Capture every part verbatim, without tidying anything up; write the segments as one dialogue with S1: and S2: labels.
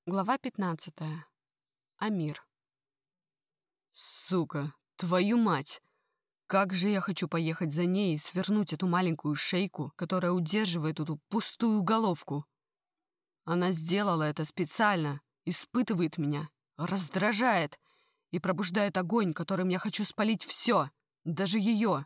S1: Глава пятнадцатая. Амир.
S2: Сука, твою мать! Как же я хочу поехать за ней и свернуть эту маленькую шейку, которая удерживает эту пустую головку. Она сделала это специально, испытывает меня, раздражает и пробуждает огонь, которым я хочу спалить все, даже ее.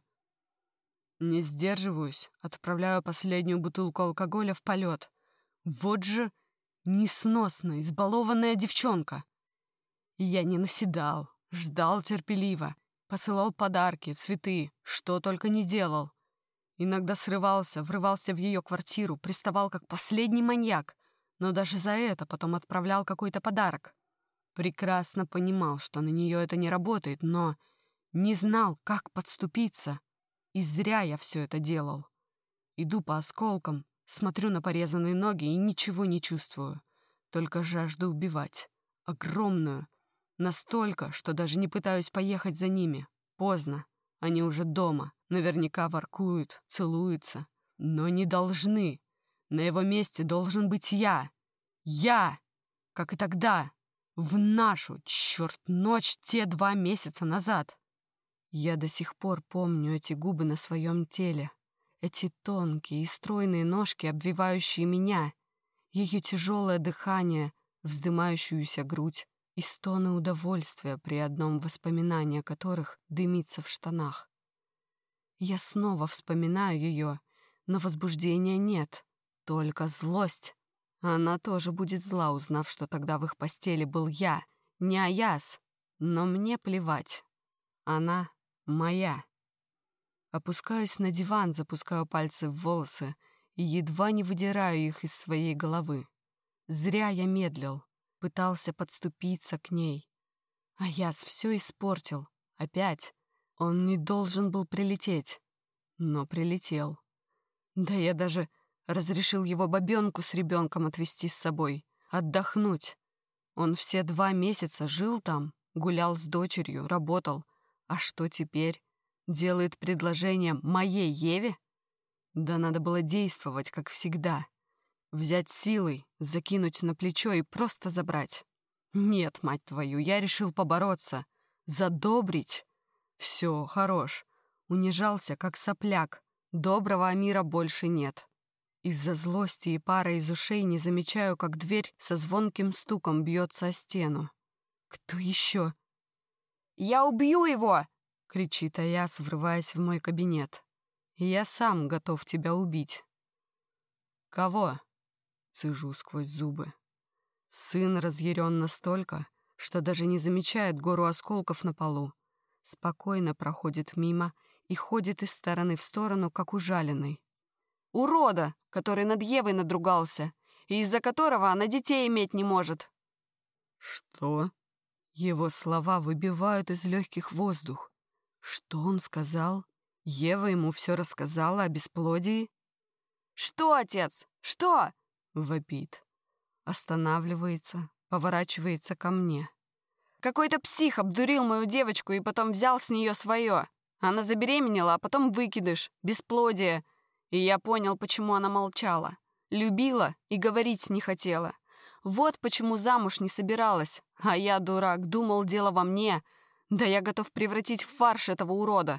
S2: Не сдерживаюсь, отправляю последнюю бутылку алкоголя в полет. Вот же несносная, избалованная девчонка. И я не наседал, ждал терпеливо, посылал подарки, цветы, что только не делал. Иногда срывался, врывался в ее квартиру, приставал как последний маньяк, но даже за это потом отправлял какой-то подарок. Прекрасно понимал, что на нее это не работает, но не знал, как подступиться. И зря я все это делал. Иду по осколкам, смотрю на порезанные ноги и ничего не чувствую. Только жажду убивать. Огромную. Настолько, что даже не пытаюсь поехать за ними. Поздно. Они уже дома. Наверняка воркуют, целуются. Но не должны. На его месте должен быть я. Я! Как и тогда. В нашу, черт, ночь те два месяца назад. Я до сих пор помню эти губы на своем теле. Эти тонкие и стройные ножки, обвивающие меня. Ее тяжелое дыхание, вздымающуюся грудь. И стоны удовольствия, при одном воспоминании о которых дымится в штанах. Я снова вспоминаю ее, но возбуждения нет, только злость. Она тоже будет зла, узнав, что тогда в их постели был я, не Аяс. Но мне плевать. Она моя. Опускаюсь на диван, запускаю пальцы в волосы и едва не выдираю их из своей головы. Зря я медлил. Пытался подступиться к ней. Аяс все испортил. Опять. Он не должен был прилететь. Но прилетел. Да я даже разрешил его бабенку с ребенком отвезти с собой. Отдохнуть. Он все два месяца жил там, гулял с дочерью, работал. А что теперь? Делает предложение моей Еве? Да надо было действовать, как всегда. Взять силой, закинуть на плечо и просто забрать. Нет, мать твою, я решил побороться. Задобрить. Все, хорош. Унижался, как сопляк. Доброго Амира больше нет. Из-за злости и пара из ушей не замечаю, как дверь со звонким стуком бьется о стену. Кто еще? «Я убью его!» — кричит Аяс, врываясь в мой кабинет. «Я сам готов тебя убить». «Кого?» — цыжу сквозь зубы. Сын разъярен настолько, что даже не замечает гору осколков на полу. Спокойно проходит мимо и ходит из стороны в сторону, как ужаленный.
S1: «Урода, который над Евой надругался, и из-за которого она детей иметь не может».
S2: «Что?» Его слова выбивают из легких воздух. Что он сказал? Ева ему все рассказала о бесплодии?
S1: «Что, отец? Что?»
S2: — вопит. Останавливается, поворачивается ко мне.
S1: «Какой-то псих обдурил мою девочку и потом взял с нее свое. Она забеременела, а потом выкидыш, бесплодие. И я понял, почему она молчала. Любила и говорить не хотела. Вот почему замуж не собиралась. А я, дурак, думал, дело во мне. Да я готов превратить в фарш этого урода».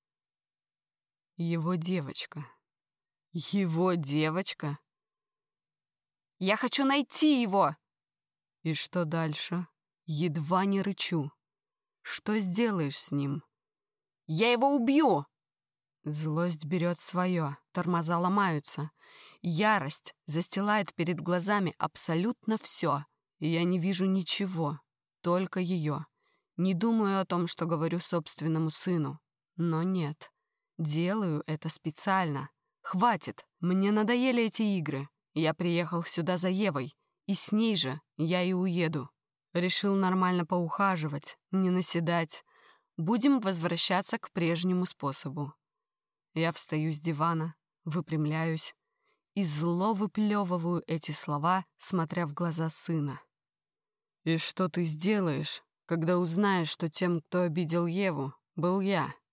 S2: Его девочка. Его девочка?
S1: «Я хочу найти его!»
S2: И что дальше? Едва не рычу. Что сделаешь с ним?
S1: «Я его убью!»
S2: Злость берет свое, тормоза ломаются. Ярость застилает перед глазами абсолютно все. И я не вижу ничего, только ее. Не думаю о том, что говорю собственному сыну. Но нет, делаю это специально. Хватит, мне надоели эти игры. Я приехал сюда за Евой, и с ней же я и уеду. Решил нормально поухаживать, не наседать. Будем возвращаться к прежнему способу. Я встаю с дивана, выпрямляюсь и зло выплевываю эти слова, смотря в глаза сына. «И что ты сделаешь, когда узнаешь, что тем, кто обидел Еву, был я?»